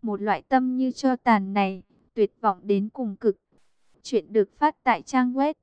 Một loại tâm như tro tàn này, tuyệt vọng đến cùng cực. Chuyện được phát tại trang web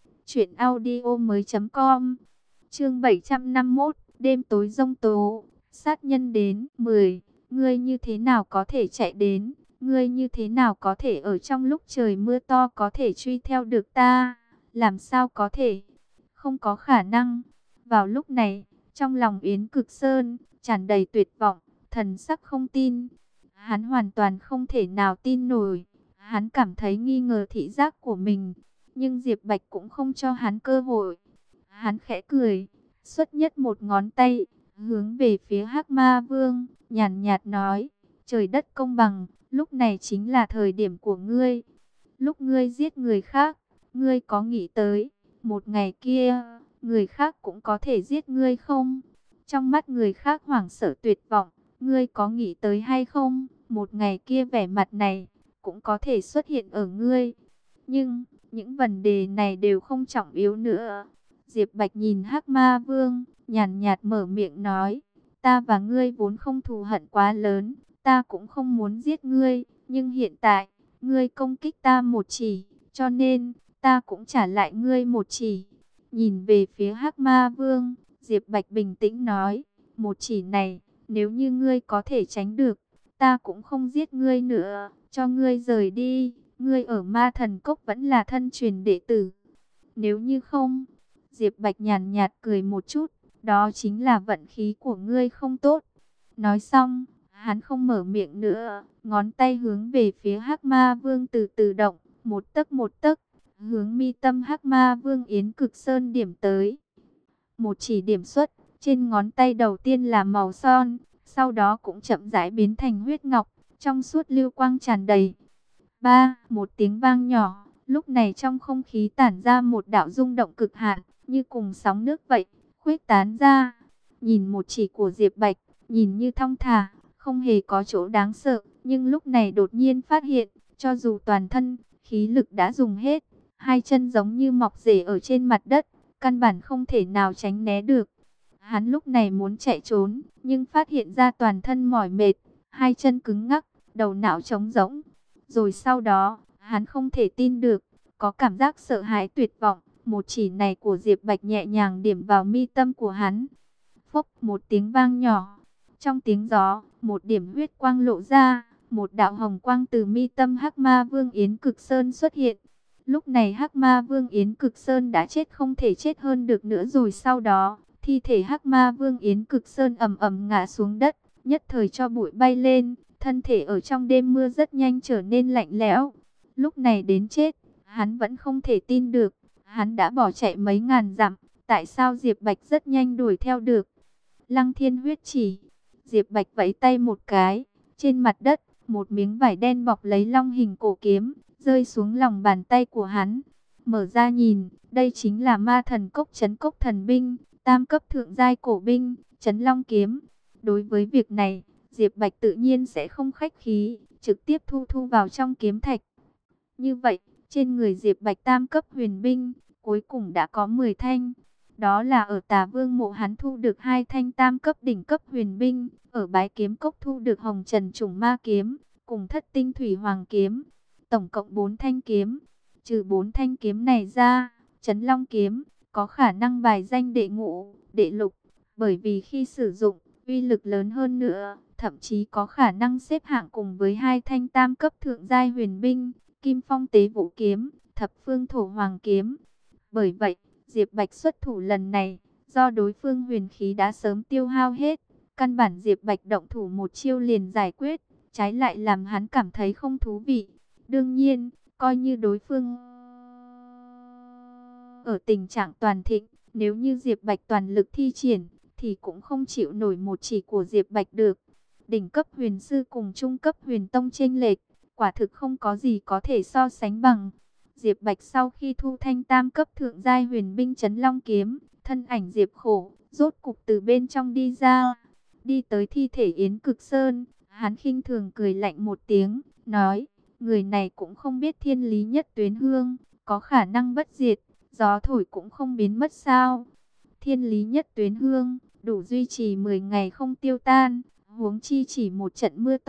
truyệnaudiomoi.com. Chương 751, đêm tối giông tố, sát nhân đến. 10. Ngươi như thế nào có thể chạy đến? Ngươi như thế nào có thể ở trong lúc trời mưa to có thể truy theo được ta? Làm sao có thể? Không có khả năng. Vào lúc này, trong lòng Yến Cực Sơn tràn đầy tuyệt vọng, thần sắc không tin. Hắn hoàn toàn không thể nào tin nổi. Hắn cảm thấy nghi ngờ thị giác của mình, nhưng Diệp Bạch cũng không cho hắn cơ hội. Hắn khẽ cười, xuất nhất một ngón tay, hướng về phía Hắc Ma Vương, nhàn nhạt nói: trời đất công bằng, lúc này chính là thời điểm của ngươi. Lúc ngươi giết người khác, ngươi có nghĩ tới, một ngày kia, người khác cũng có thể giết ngươi không? Trong mắt người khác hoảng sợ tuyệt vọng, ngươi có nghĩ tới hay không? Một ngày kia vẻ mặt này, cũng có thể xuất hiện ở ngươi. Nhưng, những vấn đề này đều không trọng yếu nữa. Diệp Bạch nhìn Hắc Ma Vương, nhàn nhạt mở miệng nói: ta và ngươi vốn không thù hận quá lớn, ta cũng không muốn giết ngươi, nhưng hiện tại, ngươi công kích ta một chỉ, cho nên, ta cũng trả lại ngươi một chỉ. Nhìn về phía Hắc Ma Vương, Diệp Bạch bình tĩnh nói: một chỉ này, nếu như ngươi có thể tránh được, ta cũng không giết ngươi nữa, cho ngươi rời đi. Ngươi ở Ma Thần Cốc vẫn là thân truyền đệ tử. Nếu như không, Diệp Bạch nhàn nhạt cười một chút, đó chính là vận khí của ngươi không tốt. Nói xong, hắn không mở miệng nữa, ngón tay hướng về phía Hắc Ma Vương từ từ động, một tấc, hướng mi tâm Hắc Ma Vương Yến Cực Sơn điểm tới. Một chỉ điểm xuất, trên ngón tay đầu tiên là màu son, sau đó cũng chậm rãi biến thành huyết ngọc, trong suốt lưu quang tràn đầy. Một tiếng vang nhỏ, lúc này trong không khí tản ra một đạo rung động cực hạn, như cùng sóng nước vậy, khuếch tán ra. Nhìn một chỉ của Diệp Bạch, nhìn như thong thả, không hề có chỗ đáng sợ, nhưng lúc này đột nhiên phát hiện, cho dù toàn thân, khí lực đã dùng hết, hai chân giống như mọc rễ ở trên mặt đất, căn bản không thể nào tránh né được. Hắn lúc này muốn chạy trốn, nhưng phát hiện ra toàn thân mỏi mệt, hai chân cứng ngắc, đầu não trống rỗng. Rồi sau đó, hắn không thể tin được, có cảm giác sợ hãi tuyệt vọng. Một chỉ này của Diệp Bạch nhẹ nhàng điểm vào mi tâm của hắn. Phốc, một tiếng vang nhỏ. Trong tiếng gió, một điểm huyết quang lộ ra, một đạo hồng quang từ mi tâm Hắc Ma Vương Yến Cực Sơn xuất hiện. Lúc này Hắc Ma Vương Yến Cực Sơn đã chết không thể chết hơn được nữa rồi. Sau đó, thi thể Hắc Ma Vương Yến Cực Sơn ầm ầm ngã xuống đất, nhất thời cho bụi bay lên. Thân thể ở trong đêm mưa rất nhanh trở nên lạnh lẽo. Lúc này đến chết, hắn vẫn không thể tin được. Hắn đã bỏ chạy mấy ngàn dặm, tại sao Diệp Bạch rất nhanh đuổi theo được? Lăng Thiên huyết chỉ. Diệp Bạch vẫy tay một cái, trên mặt đất, một miếng vải đen bọc lấy long hình cổ kiếm, rơi xuống lòng bàn tay của hắn. Mở ra nhìn, đây chính là Ma Thần Cốc Trấn Cốc Thần Binh, tam cấp thượng giai cổ binh, Trấn Long Kiếm. Đối với việc này, Diệp Bạch tự nhiên sẽ không khách khí, trực tiếp thu vào trong kiếm thạch. Như vậy, trên người Diệp Bạch tam cấp huyền binh, cuối cùng đã có 10 thanh. Đó là ở Tà Vương mộ hắn thu được 2 thanh tam cấp đỉnh cấp huyền binh, ở Bái Kiếm Cốc thu được Hồng Trần Trùng Ma Kiếm, cùng Thất Tinh Thủy Hoàng Kiếm. Tổng cộng 4 thanh kiếm. Trừ 4 thanh kiếm này ra, Trấn Long Kiếm có khả năng bài danh đệ ngũ, đệ lục, bởi vì khi sử dụng, uy lực lớn hơn nữa, thậm chí có khả năng xếp hạng cùng với 2 thanh tam cấp thượng giai huyền binh, Kim Phong Tế Vũ Kiếm, Thập Phương Thổ Hoàng Kiếm. Bởi vậy, Diệp Bạch xuất thủ lần này, do đối phương huyền khí đã sớm tiêu hao hết, căn bản Diệp Bạch động thủ một chiêu liền giải quyết, trái lại làm hắn cảm thấy không thú vị. Đương nhiên, coi như đối phương ở tình trạng toàn thịnh, nếu như Diệp Bạch toàn lực thi triển, thì cũng không chịu nổi một chỉ của Diệp Bạch được. Đỉnh cấp huyền sư cùng trung cấp huyền tông chênh lệch, quả thực không có gì có thể so sánh bằng. Diệp Bạch sau khi thu thanh tam cấp thượng giai huyền binh Trấn Long Kiếm, thân ảnh Diệp Khổ rốt cục từ bên trong đi ra, đi tới thi thể Yến Cực Sơn, hắn khinh thường cười lạnh một tiếng, nói: người này cũng không biết thiên lý nhất tuyến hương, có khả năng bất diệt, gió thổi cũng không biến mất sao? Thiên lý nhất tuyến hương đủ duy trì 10 ngày không tiêu tan, huống chi chỉ một trận mưa to,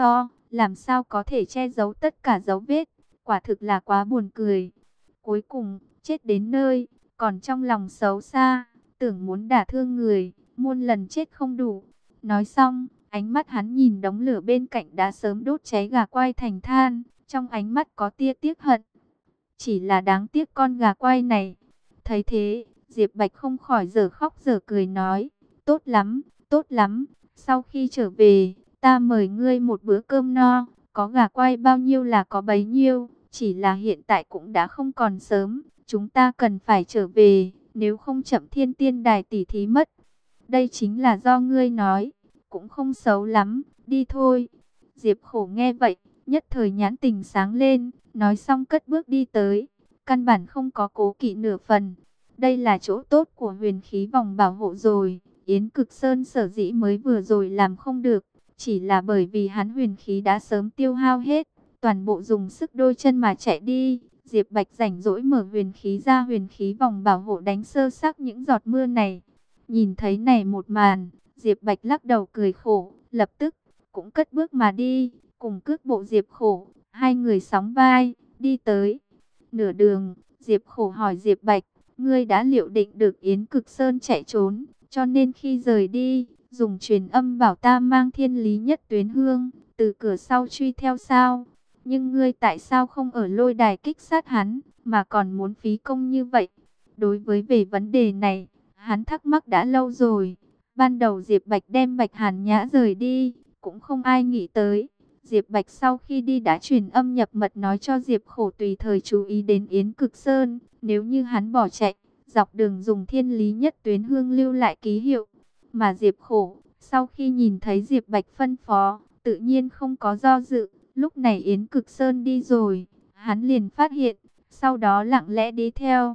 làm sao có thể che giấu tất cả dấu vết, quả thực là quá buồn cười. Cuối cùng, chết đến nơi, còn trong lòng xấu xa, tưởng muốn đả thương người, muôn lần chết không đủ. Nói xong, ánh mắt hắn nhìn đống lửa bên cạnh đã sớm đốt cháy gà quay thành than, trong ánh mắt có tia tiếc hận. Chỉ là đáng tiếc con gà quay này. Thấy thế, Diệp Bạch không khỏi dở khóc dở cười nói, tốt lắm, tốt lắm, sau khi trở về, ta mời ngươi một bữa cơm no, có gà quay bao nhiêu là có bấy nhiêu, chỉ là hiện tại cũng đã không còn sớm, chúng ta cần phải trở về, nếu không chậm Thiên Tiên Đài tỉ thí mất. Đây chính là do ngươi nói, cũng không xấu lắm, đi thôi. Diệp Khổ nghe vậy, nhất thời nhãn tình sáng lên, nói xong cất bước đi tới, căn bản không có cố kỵ nửa phần. Đây là chỗ tốt của huyền khí vòng bảo hộ rồi. Yến Cực Sơn sở dĩ mới vừa rồi làm không được, chỉ là bởi vì hắn huyền khí đã sớm tiêu hao hết, toàn bộ dùng sức đôi chân mà chạy đi. Diệp Bạch rảnh rỗi mở huyền khí ra, huyền khí vòng bảo hộ đánh sơ xác những giọt mưa này. Nhìn thấy này một màn, Diệp Bạch lắc đầu cười khổ, lập tức cũng cất bước mà đi, cùng cước bộ Diệp Khổ, hai người sóng vai đi tới. Nửa đường, Diệp Khổ hỏi Diệp Bạch, ngươi đã liệu định được Yến Cực Sơn chạy trốn, cho nên khi rời đi, dùng truyền âm bảo ta mang Thiên Lý Nhất Tuyến Hương, từ cửa sau truy theo sao? Nhưng ngươi tại sao không ở lôi đài kích sát hắn, mà còn muốn phí công như vậy? Đối với về vấn đề này, hắn thắc mắc đã lâu rồi. Ban đầu Diệp Bạch đem Bạch Hàn Nhã rời đi, cũng không ai nghĩ tới. Diệp Bạch sau khi đi đã truyền âm nhập mật nói cho Diệp Khổ tùy thời chú ý đến Yến Cực Sơn. Nếu như hắn bỏ chạy, dọc đường dùng Thiên Lý Nhất Tuyến Hương lưu lại ký hiệu. Mà Diệp Khổ, sau khi nhìn thấy Diệp Bạch phân phó, tự nhiên không có do dự. Lúc này Yến Cực Sơn đi rồi, hắn liền phát hiện, sau đó lặng lẽ đi theo.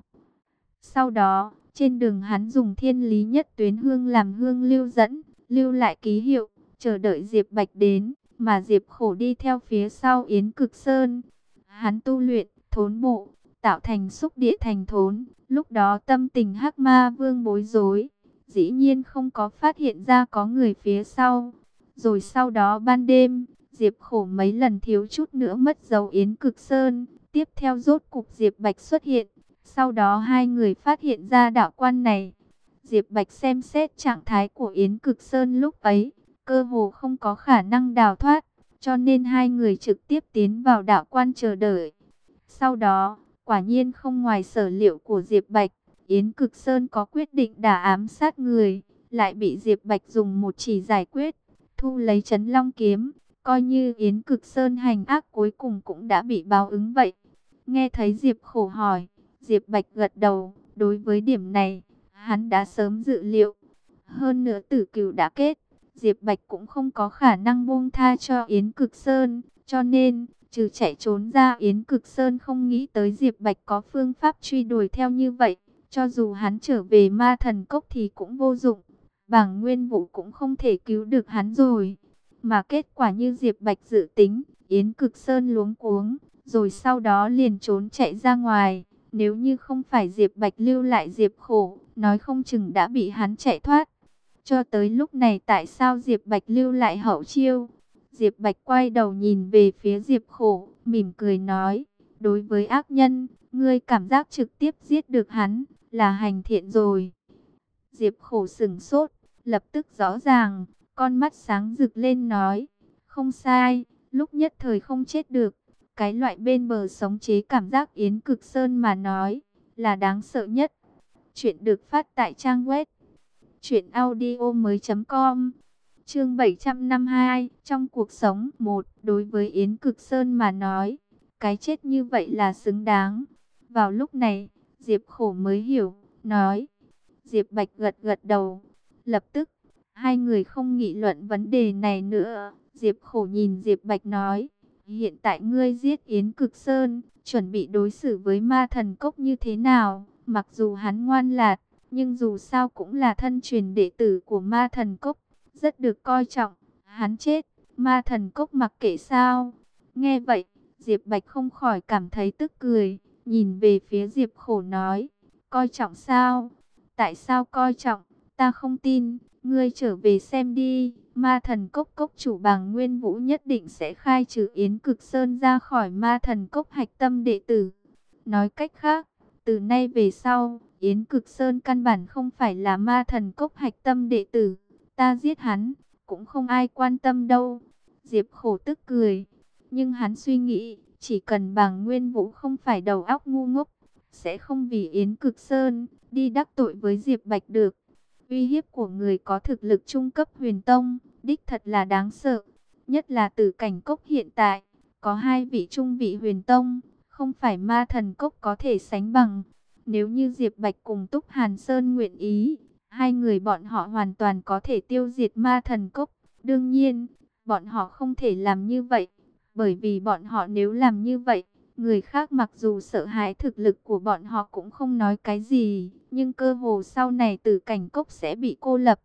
Sau đó, trên đường hắn dùng Thiên Lý Nhất Tuyến Hương làm hương lưu dẫn, lưu lại ký hiệu, chờ đợi Diệp Bạch đến, mà Diệp Khổ đi theo phía sau Yến Cực Sơn. Hắn tu luyện, thốn bộ, tạo thành xúc địa thành thốn, lúc đó tâm tình Hắc Ma Vương bối rối, dĩ nhiên không có phát hiện ra có người phía sau. Rồi sau đó ban đêm, Diệp Khổ mấy lần thiếu chút nữa mất dấu Yến Cực Sơn, tiếp theo rốt cục Diệp Bạch xuất hiện. Sau đó hai người phát hiện ra đạo quan này. Diệp Bạch xem xét trạng thái của Yến Cực Sơn lúc ấy, cơ hồ không có khả năng đào thoát, cho nên hai người trực tiếp tiến vào đạo quan chờ đợi. Sau đó, quả nhiên không ngoài sở liệu của Diệp Bạch, Yến Cực Sơn có quyết định đả ám sát người, lại bị Diệp Bạch dùng một chỉ giải quyết, thu lấy Trấn Long kiếm, coi như Yến Cực Sơn hành ác cuối cùng cũng đã bị báo ứng vậy. Nghe thấy Diệp Khổ hỏi, Diệp Bạch gật đầu, đối với điểm này, hắn đã sớm dự liệu. Hơn nữa tử cửu đã kết, Diệp Bạch cũng không có khả năng buông tha cho Yến Cực Sơn, cho nên, trừ chạy trốn ra, Yến Cực Sơn không nghĩ tới Diệp Bạch có phương pháp truy đuổi theo như vậy. Cho dù hắn trở về Ma Thần Cốc thì cũng vô dụng, Bàng Nguyên Vũ cũng không thể cứu được hắn rồi. Mà kết quả như Diệp Bạch dự tính, Yến Cực Sơn luống cuống, rồi sau đó liền trốn chạy ra ngoài. Nếu như không phải Diệp Bạch lưu lại Diệp Khổ, nói không chừng đã bị hắn chạy thoát. Cho tới lúc này tại sao Diệp Bạch lưu lại hậu chiêu? Diệp Bạch quay đầu nhìn về phía Diệp Khổ, mỉm cười nói, đối với ác nhân, ngươi cảm giác trực tiếp giết được hắn, là hành thiện rồi. Diệp Khổ sững sốt, lập tức rõ ràng, con mắt sáng rực lên nói, không sai, lúc nhất thời không chết được. Cái loại bên bờ sống chế cảm giác Yến Cực Sơn mà nói, là đáng sợ nhất. Chuyện được phát tại trang web truyệnaudiomoi.com. Chương 752, trong cuộc sống. Một, đối với Yến Cực Sơn mà nói, cái chết như vậy là xứng đáng. Vào lúc này, Diệp Khổ mới hiểu, nói. Diệp Bạch gật gật đầu. Lập tức, hai người không nghị luận vấn đề này nữa. Diệp Khổ nhìn Diệp Bạch nói, hiện tại ngươi giết Yến Cực Sơn, chuẩn bị đối xử với Ma Thần Cốc như thế nào? Mặc dù hắn ngoan lạt, nhưng dù sao cũng là thân truyền đệ tử của Ma Thần Cốc, rất được coi trọng. Hắn chết, Ma Thần Cốc mặc kệ sao? Nghe vậy, Diệp Bạch không khỏi cảm thấy tức cười, nhìn về phía Diệp Khổ nói, coi trọng sao? Tại sao coi trọng? Ta không tin, ngươi trở về xem đi. Ma Thần Cốc cốc chủ Bàng Nguyên Vũ nhất định sẽ khai trừ Yến Cực Sơn ra khỏi Ma Thần Cốc hạch tâm đệ tử. Nói cách khác, từ nay về sau, Yến Cực Sơn căn bản không phải là Ma Thần Cốc hạch tâm đệ tử. Ta giết hắn, cũng không ai quan tâm đâu. Diệp Khổ tức cười, nhưng hắn suy nghĩ, chỉ cần Bàng Nguyên Vũ không phải đầu óc ngu ngốc, sẽ không vì Yến Cực Sơn đi đắc tội với Diệp Bạch được. Uy hiếp của người có thực lực trung cấp huyền tông, đích thật là đáng sợ. Nhất là Tử Cảnh Cốc hiện tại, có 2 vị trung vị huyền tông, không phải Ma Thần Cốc có thể sánh bằng. Nếu như Diệp Bạch cùng Túc Hàn Sơn nguyện ý, 2 người bọn họ hoàn toàn có thể tiêu diệt Ma Thần Cốc. Đương nhiên, bọn họ không thể làm như vậy, bởi vì bọn họ nếu làm như vậy, người khác mặc dù sợ hãi thực lực của bọn họ cũng không nói cái gì, nhưng cơ hồ sau này Tử Cảnh Cốc sẽ bị cô lập.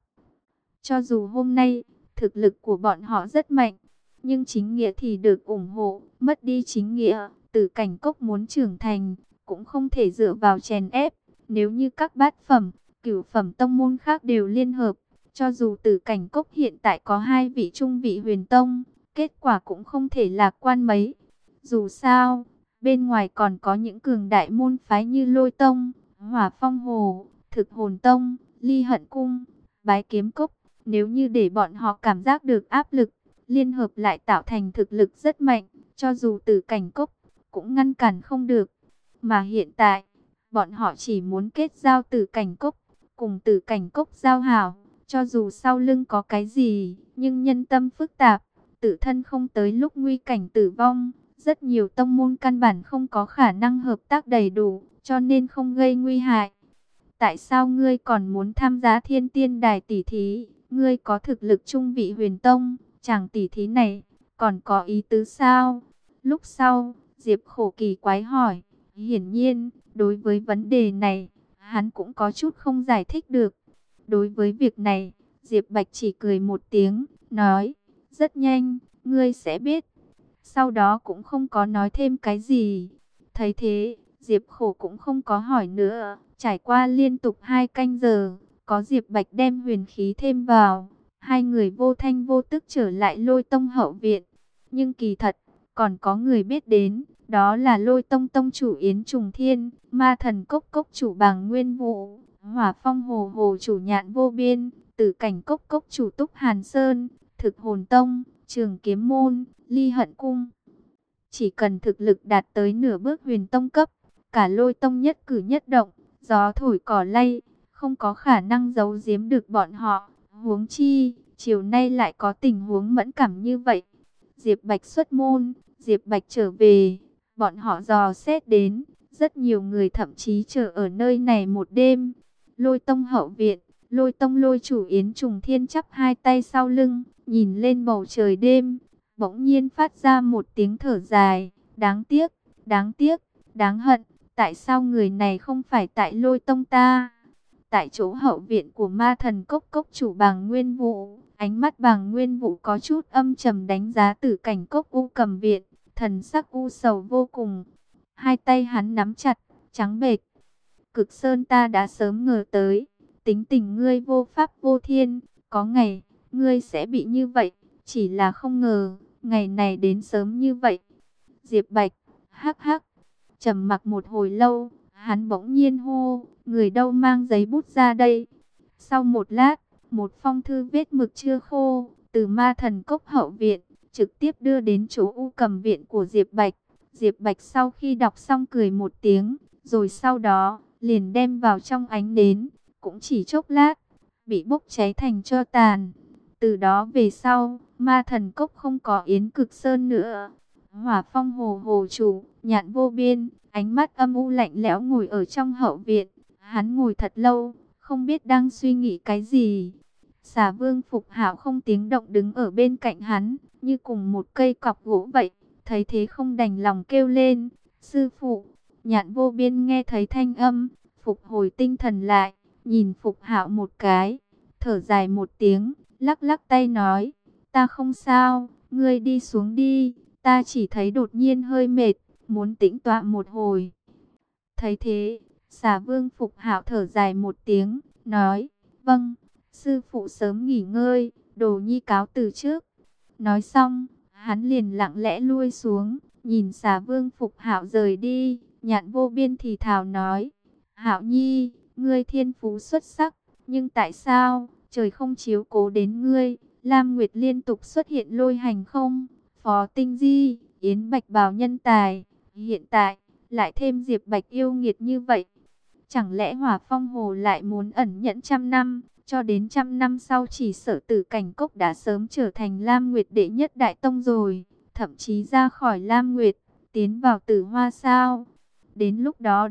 Cho dù hôm nay, thực lực của bọn họ rất mạnh, nhưng chính nghĩa thì được ủng hộ, mất đi chính nghĩa, Tử Cảnh Cốc muốn trưởng thành, cũng không thể dựa vào chèn ép. Nếu như các bát phẩm, cửu phẩm tông môn khác đều liên hợp, cho dù Tử Cảnh Cốc hiện tại có 2 vị trung vị huyền tông, kết quả cũng không thể lạc quan mấy. Dù sao, bên ngoài còn có những cường đại môn phái như Lôi Tông, Hỏa Phong Hồ, Thực Hồn Tông, Ly Hận Cung, Bái Kiếm Cốc. Nếu như để bọn họ cảm giác được áp lực, liên hợp lại tạo thành thực lực rất mạnh, cho dù Tử Cảnh Cốc cũng ngăn cản không được. Mà hiện tại, bọn họ chỉ muốn kết giao Tử Cảnh Cốc, cùng Tử Cảnh Cốc giao hảo, cho dù sau lưng có cái gì, nhưng nhân tâm phức tạp, tự thân không tới lúc nguy cảnh tử vong. Rất nhiều tông môn căn bản không có khả năng hợp tác đầy đủ, cho nên không gây nguy hại. Tại sao ngươi còn muốn tham gia Thiên Tiên Đài tỷ thí? Ngươi có thực lực trung vị huyền tông, chàng tỷ thí này còn có ý tứ sao? Lúc sau, Diệp Khổ kỳ quái hỏi. Hiển nhiên, đối với vấn đề này, hắn cũng có chút không giải thích được. Đối với việc này, Diệp Bạch chỉ cười một tiếng, nói, rất nhanh, ngươi sẽ biết. Sau đó cũng không có nói thêm cái gì. Thấy thế, Diệp Khổ cũng không có hỏi nữa. Trải qua liên tục 2 canh giờ, có Diệp Bạch đem huyền khí thêm vào, 2 người vô thanh vô tức trở lại Lôi Tông hậu viện. Nhưng kỳ thật, còn có người biết đến, đó là Lôi Tông tông chủ Yến Trùng Thiên, Ma Thần Cốc cốc chủ Bàng Nguyên Vũ, Hỏa Phong Hồ Hồ chủ Nhạn Vô Biên, Tử Cảnh Cốc cốc chủ Túc Hàn Sơn, Thực Hồn Tông, Trường Kiếm Môn, Ly Hận Cung. Chỉ cần thực lực đạt tới nửa bước huyền tông cấp, cả Lôi Tông nhất cử nhất động, gió thổi cỏ lay, không có khả năng giấu giếm được bọn họ. Huống chi, chiều nay lại có tình huống mẫn cảm như vậy. Diệp Bạch xuất môn, Diệp Bạch trở về, bọn họ dò xét đến, rất nhiều người thậm chí chờ ở nơi này một đêm. Lôi Tông hậu viện, Lôi Tông lôi chủ Yến Trùng Thiên chắp 2 tay sau lưng, nhìn lên bầu trời đêm, bỗng nhiên phát ra một tiếng thở dài, đáng tiếc, đáng tiếc, đáng hận, tại sao người này không phải tại Lôi Tông ta? Tại chỗ hậu viện của Ma Thần Cốc cốc chủ Bàng Nguyên Vũ, ánh mắt Bàng Nguyên Vũ có chút âm trầm đánh giá Tử Cảnh Cốc U Cầm viện, thần sắc u sầu vô cùng. 2 tay hắn nắm chặt, trắng bệch. Cực Sơn ta đã sớm ngờ tới, tính tình ngươi vô pháp vô thiên, có ngày ngươi sẽ bị như vậy, chỉ là không ngờ ngày này đến sớm như vậy. Diệp Bạch, hắc hắc, trầm mặc một hồi lâu, hắn bỗng nhiên hô, người đâu mang giấy bút ra đây. Sau một lát, một phong thư viết mực chưa khô, từ Ma Thần Cốc hậu viện, trực tiếp đưa đến chỗ U Cầm viện của Diệp Bạch. Diệp Bạch sau khi đọc xong cười một tiếng, rồi sau đó, liền đem vào trong ánh nến, cũng chỉ chốc lát, bị bốc cháy thành tro tàn. Từ đó về sau, Ma Thần Cốc không có Yến Cực Sơn nữa. Hỏa Phong Hồ Hồ chủ, Nhạn Vô Biên, ánh mắt âm u lạnh lẽo ngồi ở trong hậu viện. Hắn ngồi thật lâu, không biết đang suy nghĩ cái gì. Xà Vương Phục Hạo không tiếng động đứng ở bên cạnh hắn, như cùng một cây cọc gỗ vậy. Thấy thế không đành lòng kêu lên, sư phụ. Nhạn Vô Biên nghe thấy thanh âm, phục hồi tinh thần lại, nhìn Phục Hạo một cái, thở dài một tiếng, lắc lắc tay nói, ta không sao, ngươi đi xuống đi, ta chỉ thấy đột nhiên hơi mệt, muốn tĩnh tọa một hồi. Thấy thế, Xà Vương Phục Hạo thở dài một tiếng, nói, vâng, sư phụ sớm nghỉ ngơi, Đồ Nhi cáo từ trước. Nói xong, hắn liền lặng lẽ lui xuống, nhìn Xà Vương Phục Hạo rời đi. Nhạn Vô Biên thì thào nói: Hạo Nhi, ngươi thiên phú xuất sắc, nhưng tại sao trời không chiếu cố đến ngươi? Lam Nguyệt liên tục xuất hiện lôi hành không, Phó Tinh Di, Yến Bạch bào nhân tài, hiện tại lại thêm Diệp Bạch yêu nghiệt như vậy. Chẳng lẽ Hỏa Phong Hồ lại muốn ẩn nhẫn trăm năm, cho đến trăm năm sau chỉ sợ Tử Cảnh Cốc đã sớm trở thành Lam Nguyệt đệ nhất đại tông rồi, thậm chí ra khỏi Lam Nguyệt, tiến vào Tử Hoa sao? Đến lúc đó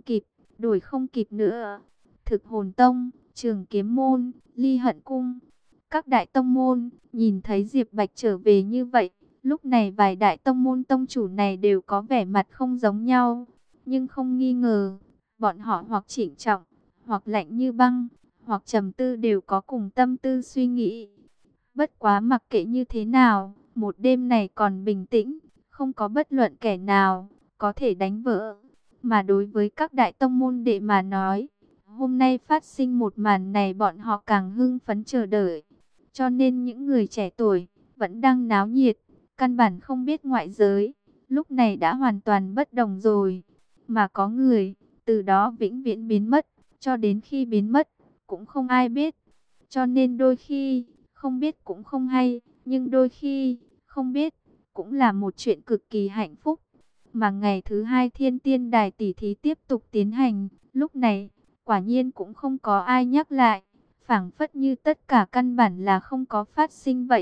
đuổi không kịp nữa. Thực Hồn Tông, Trường Kiếm Môn, Ly Hận Cung, các đại tông môn nhìn thấy Diệp Bạch trở về như vậy, lúc này vài đại tông môn tông chủ này đều có vẻ mặt không giống nhau, nhưng không nghi ngờ, bọn họ hoặc trịnh trọng, hoặc lạnh như băng, hoặc trầm tư, đều có cùng tâm tư suy nghĩ. Bất quá mặc kệ như thế nào, một đêm này còn bình tĩnh, không có bất luận kẻ nào có thể đánh vỡ. Mà đối với các đại tông môn đệ mà nói, hôm nay phát sinh một màn này bọn họ càng hưng phấn chờ đợi. Cho nên những người trẻ tuổi vẫn đang náo nhiệt, căn bản không biết ngoại giới, lúc này đã hoàn toàn bất đồng rồi. Mà có người từ đó vĩnh viễn biến mất, cho đến khi biến mất cũng không ai biết. Cho nên đôi khi không biết cũng không hay, nhưng đôi khi không biết cũng là một chuyện cực kỳ hạnh phúc. Mà ngày thứ hai Thiên Tiên Đài tỷ thí tiếp tục tiến hành, lúc này quả nhiên cũng không có ai nhắc lại, phảng phất như tất cả căn bản là không có phát sinh vậy.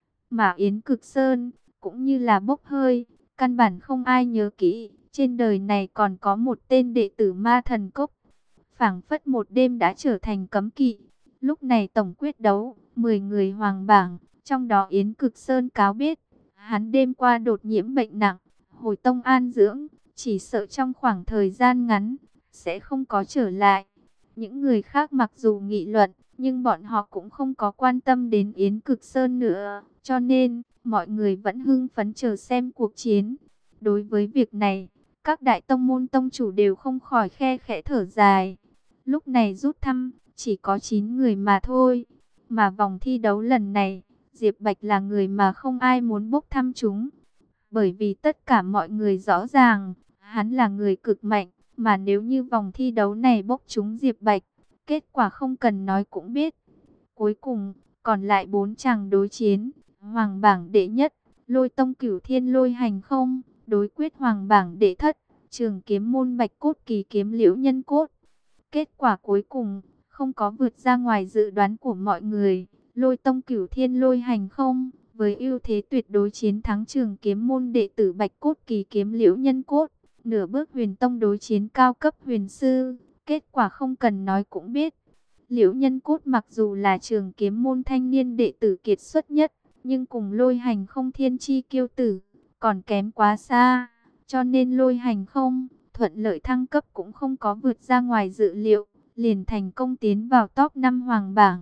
Mà Yến Cực Sơn cũng như là bốc hơi, căn bản không ai nhớ kỹ, trên đời này còn có một tên đệ tử Ma Thần Cốc. Phảng phất một đêm đã trở thành cấm kỵ. Lúc này tổng quyết đấu, 10 người hoàng bảng, trong đó Yến Cực Sơn cáo biết, hắn đêm qua đột nhiễm bệnh nặng, hồi tông an dưỡng, chỉ sợ trong khoảng thời gian ngắn sẽ không có trở lại. Những người khác mặc dù nghị luận, nhưng bọn họ cũng không có quan tâm đến Yến Cực Sơn nữa, cho nên mọi người vẫn hưng phấn chờ xem cuộc chiến. Đối với việc này, các đại tông môn tông chủ đều không khỏi khe khẽ thở dài. Lúc này rút thăm chỉ có 9 người mà thôi, mà vòng thi đấu lần này, Diệp Bạch là người mà không ai muốn bốc thăm chúng. Bởi vì tất cả mọi người rõ ràng, hắn là người cực mạnh, mà nếu như vòng thi đấu này bốc trúng Diệp Bạch, kết quả không cần nói cũng biết. Cuối cùng, còn lại 4 chàng đối chiến, hoàng bảng đệ nhất, Lôi Tông Cửu Thiên Lôi Hành Không, đối quyết hoàng bảng đệ thất, Trường Kiếm Môn Bạch Cốt Kỳ Kiếm Liễu Nhân Cốt. Kết quả cuối cùng, không có vượt ra ngoài dự đoán của mọi người, Lôi Tông Cửu Thiên Lôi Hành Không, với ưu thế tuyệt đối chiến thắng Trường Kiếm Môn đệ tử Bạch Cốt Kỳ Kiếm Liễu Nhân Cốt, nửa bước Huyền Tông đối chiến cao cấp huyền sư, kết quả không cần nói cũng biết. Liễu Nhân Cốt mặc dù là Trường Kiếm Môn thanh niên đệ tử kiệt xuất nhất, nhưng cùng Lôi Hành Không thiên chi kiêu tử, còn kém quá xa, cho nên Lôi Hành Không thuận lợi thăng cấp cũng không có vượt ra ngoài dự liệu, liền thành công tiến vào top 5 hoàng bảng.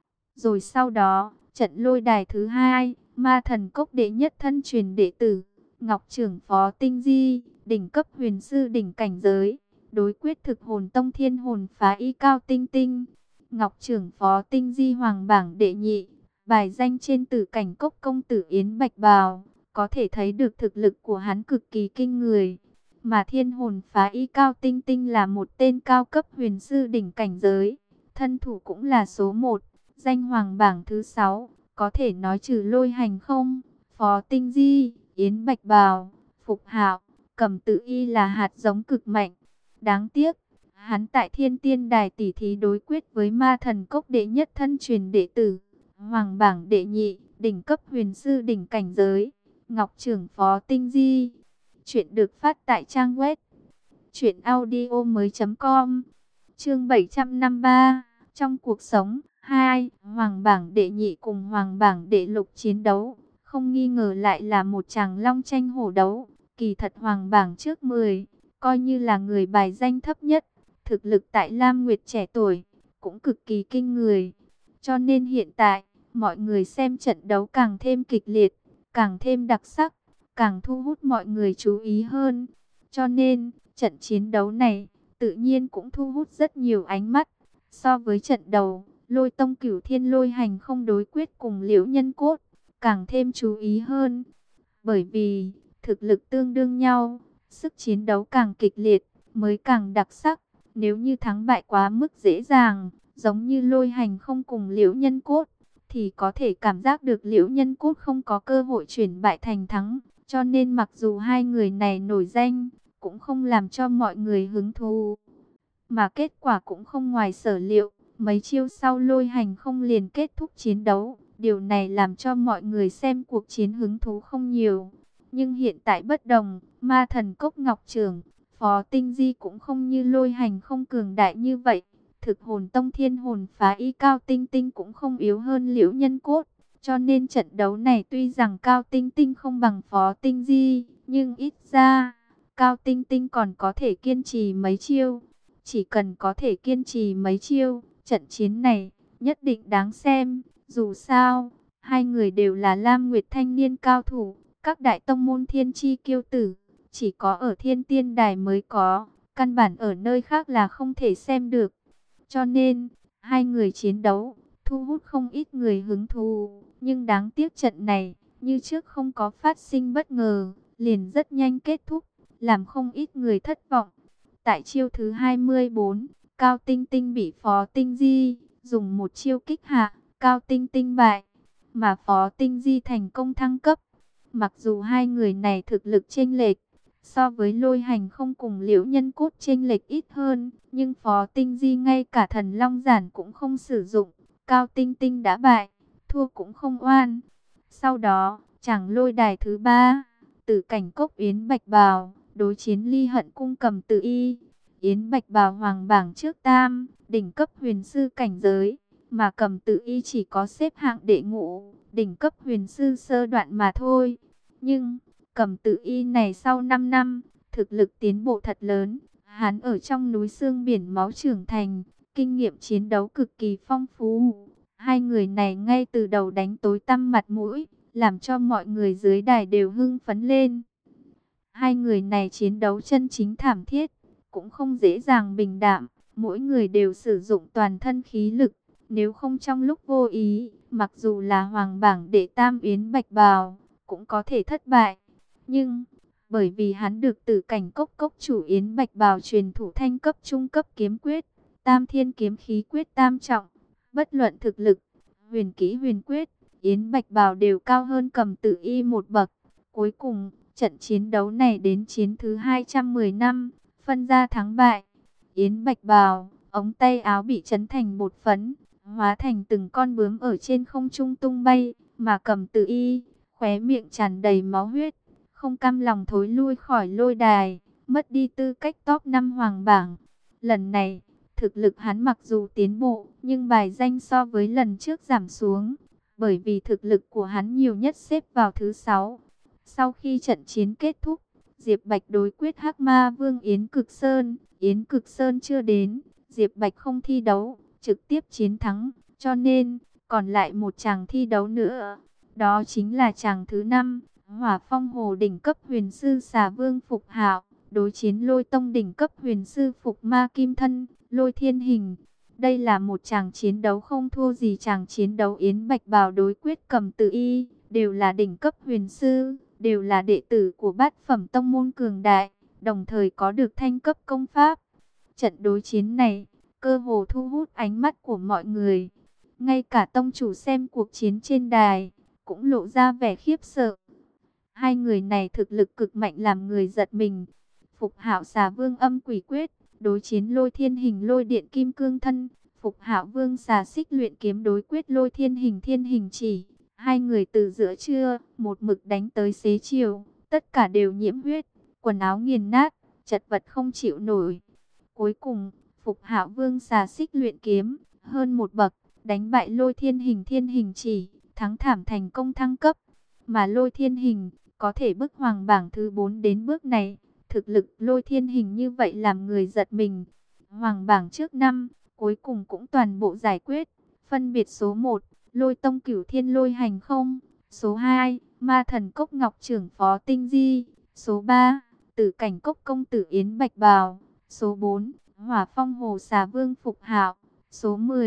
Rồi sau đó, trận lôi đài thứ hai, Ma Thần Cốc đệ nhất thân truyền đệ tử, Ngọc Trưởng Phó Tinh Di, đỉnh cấp huyền sư đỉnh cảnh giới, đối quyết Thực Hồn Tông Thiên Hồn Phá Y Cao Tinh Tinh. Ngọc Trưởng Phó Tinh Di hoàng bảng đệ nhị, bài danh trên Tử Cảnh Cốc công tử Yến Bạch Bào, có thể thấy được thực lực của hắn cực kỳ kinh người. Mà Thiên Hồn Phá Y Cao Tinh Tinh là một tên cao cấp huyền sư đỉnh cảnh giới, thân thủ cũng là số 1, danh hoàng bảng thứ 6, có thể nói trừ Lôi Hành Không, Phó Tinh Di, Yến Bạch Bào, Phục Hạo, Cẩm Tự Y là hạt giống cực mạnh. Đáng tiếc, hắn tại Thiên Tiên Đài tỷ thí đối quyết với Ma Thần Cốc đệ nhất thân truyền đệ tử, hoàng bảng đệ nhị, đỉnh cấp huyền sư đỉnh cảnh giới, Ngọc Trưởng Phó Tinh Di. Chuyện được phát tại trang web truyệnaudiomoi.com. Chương 753, trong cuộc sống 2, hoàng bảng đệ nhị cùng hoàng bảng đệ lục chiến đấu, không nghi ngờ lại là một tràng long tranh hổ đấu. Kỳ thật hoàng bảng trước 10, coi như là người bài danh thấp nhất, thực lực tại Lam Nguyệt trẻ tuổi cũng cực kỳ kinh người. Cho nên hiện tại, mọi người xem trận đấu càng thêm kịch liệt, càng thêm đặc sắc, càng thu hút mọi người chú ý hơn. Cho nên, trận chiến đấu này tự nhiên cũng thu hút rất nhiều ánh mắt. So với trận đầu, Lôi tông Cửu Thiên Lôi Hành không đối quyết cùng Liễu Nhân Cốt, càng thêm chú ý hơn. Bởi vì, thực lực tương đương nhau, sức chiến đấu càng kịch liệt, mới càng đặc sắc. Nếu như thắng bại quá mức dễ dàng, giống như Lôi Hành không cùng Liễu Nhân Cốt, thì có thể cảm giác được Liễu Nhân Cốt không có cơ hội chuyển bại thành thắng. Cho nên mặc dù hai người này nổi danh, cũng không làm cho mọi người hứng thú. Mà kết quả cũng không ngoài sở liệu, mấy chiêu sau Lôi Hành không liền kết thúc chiến đấu. Điều này làm cho mọi người xem cuộc chiến hứng thú không nhiều. Nhưng hiện tại bất đồng, Ma Thần Cốc Ngọc Trưởng, Phó Tinh Di cũng không như Lôi Hành không cường đại như vậy. Thực Hồn Tông Thiên Hồn Phá Y Cao Tinh Tinh cũng không yếu hơn Liễu Nhân Cốt. Cho nên trận đấu này tuy rằng Cao Tinh Tinh không bằng Phó Tinh Di, nhưng ít ra Cao Tinh Tinh còn có thể kiên trì mấy chiêu. Chỉ cần có thể kiên trì mấy chiêu, trận chiến này nhất định đáng xem. Dù sao, hai người đều là Lam Nguyệt thanh niên cao thủ, các đại tông môn thiên chi kiêu tử, chỉ có ở Thiên Tiên Đài mới có, căn bản ở nơi khác là không thể xem được. Cho nên, hai người chiến đấu, thu hút không ít người hứng thú, nhưng đáng tiếc trận này, như trước không có phát sinh bất ngờ, liền rất nhanh kết thúc, làm không ít người thất vọng. Tại chiêu thứ 24, Cao Tinh Tinh bị Phó Tinh Di dùng một chiêu kích hạ, Cao Tinh Tinh bại, mà Phó Tinh Di thành công thăng cấp. Mặc dù hai người này thực lực chênh lệch, so với Lôi Hành không cùng Liễu Nhân Cốt chênh lệch ít hơn, nhưng Phó Tinh Di ngay cả Thần Long Giản cũng không sử dụng, Cao Tinh Tinh đã bại, thua cũng không oan. Sau đó, chàng lôi đài thứ 3, Tử Cảnh Cốc Yến Bạch Bào đối chiến Ly Hận Cung Cầm Tự Y. Yến Bạch Bào hoàng bảng trước tam, đỉnh cấp huyền sư cảnh giới, mà Cầm Tự Y chỉ có xếp hạng đệ ngũ, đỉnh cấp huyền sư sơ đoạn mà thôi. Nhưng, Cầm Tự Y này sau 5 năm, thực lực tiến bộ thật lớn, hắn ở trong núi xương biển máu trưởng thành, kinh nghiệm chiến đấu cực kỳ phong phú. Hai người này ngay từ đầu đánh tối tăm mặt mũi, làm cho mọi người dưới đài đều hưng phấn lên. Hai người này chiến đấu chân chính thảm thiết, cũng không dễ dàng bình đạm, mỗi người đều sử dụng toàn thân khí lực, nếu không trong lúc vô ý, mặc dù là hoàng bảng đệ tam Yến Bạch Bào, cũng có thể thất bại. Nhưng, bởi vì hắn được Tử Cảnh Cốc cốc chủ Yến Bạch Bào truyền thủ thanh cấp trung cấp kiếm quyết, Tam Thiên kiếm khí quyết tam trọng, bất luận thực lực, huyền kỹ huyền quyết, Yến Bạch Bào đều cao hơn Cầm Tự Y một bậc. Cuối cùng, trận chiến đấu này đến chiến thứ 210 năm, phân ra thắng bại. Yến Bạch Bào, ống tay áo bị chấn thành bột phấn, hóa thành từng con bướm ở trên không trung tung bay, mà Cầm Tự Y, khóe miệng tràn đầy máu huyết, không cam lòng thối lui khỏi lôi đài, mất đi tư cách top 5 hoàng bảng. Lần này, thực lực hắn mặc dù tiến bộ, nhưng bài danh so với lần trước giảm xuống, bởi vì thực lực của hắn nhiều nhất xếp vào thứ 6. Sau khi trận chiến kết thúc, Diệp Bạch đối quyết Hắc Ma Vương Yến Cực Sơn. Yến Cực Sơn chưa đến, Diệp Bạch không thi đấu, trực tiếp chiến thắng. Cho nên, còn lại một chàng thi đấu nữa. Đó chính là chàng thứ 5, Hỏa Phong Hồ đỉnh cấp huyền sư Xà Vương Phục Hạo đối chiến Lôi Tông đỉnh cấp huyền sư Phục Ma Kim Thân, Lôi Thiên Hình. Đây là một chàng chiến đấu không thua gì chàng chiến đấu Yến Bạch Bào đối quyết Cầm Tự Y, đều là đỉnh cấp huyền sư, đều là đệ tử của bát phẩm tông môn cường đại, đồng thời có được thanh cấp công pháp. Trận đối chiến này, cơ hồ thu hút ánh mắt của mọi người. Ngay cả tông chủ xem cuộc chiến trên đài, cũng lộ ra vẻ khiếp sợ. Hai người này thực lực cực mạnh làm người giật mình. Phục Hạo Xà Vương Âm Quỷ Quyết đối chiến Lôi Thiên Hình Lôi Điện Kim Cương Thân. Phục Hạo Vương Xà Xích Luyện Kiếm đối quyết Lôi Thiên Hình Thiên Hình Chỉ. Hai người từ giữa trưa, một mực đánh tới xế chiều, tất cả đều nhiễm huyết, quần áo nghiền nát, chật vật không chịu nổi. Cuối cùng, Phục Hạo Vương Xà Xích Luyện Kiếm, hơn một bậc, đánh bại Lôi Thiên Hình Thiên Hình Chỉ, thắng thảm thành công thăng cấp. Mà Lôi Thiên Hình, có thể bước hoàng bảng thứ 4 đến bước này, thực lực Lôi Thiên Hình như vậy làm người giật mình. Hoàng bảng trước năm, cuối cùng cũng toàn bộ giải quyết, phân biệt số 1. Lôi Tông Cửu Thiên Lôi Hành không. Số 2, Ma Thần Cốc Ngọc Trưởng Phó Tinh Di. Số 3, Tử Cảnh Cốc Công Tử Yến Bạch Bào. Số 4, Hỏa Phong Hồ Xà Vương Phục Hạo. Số 10,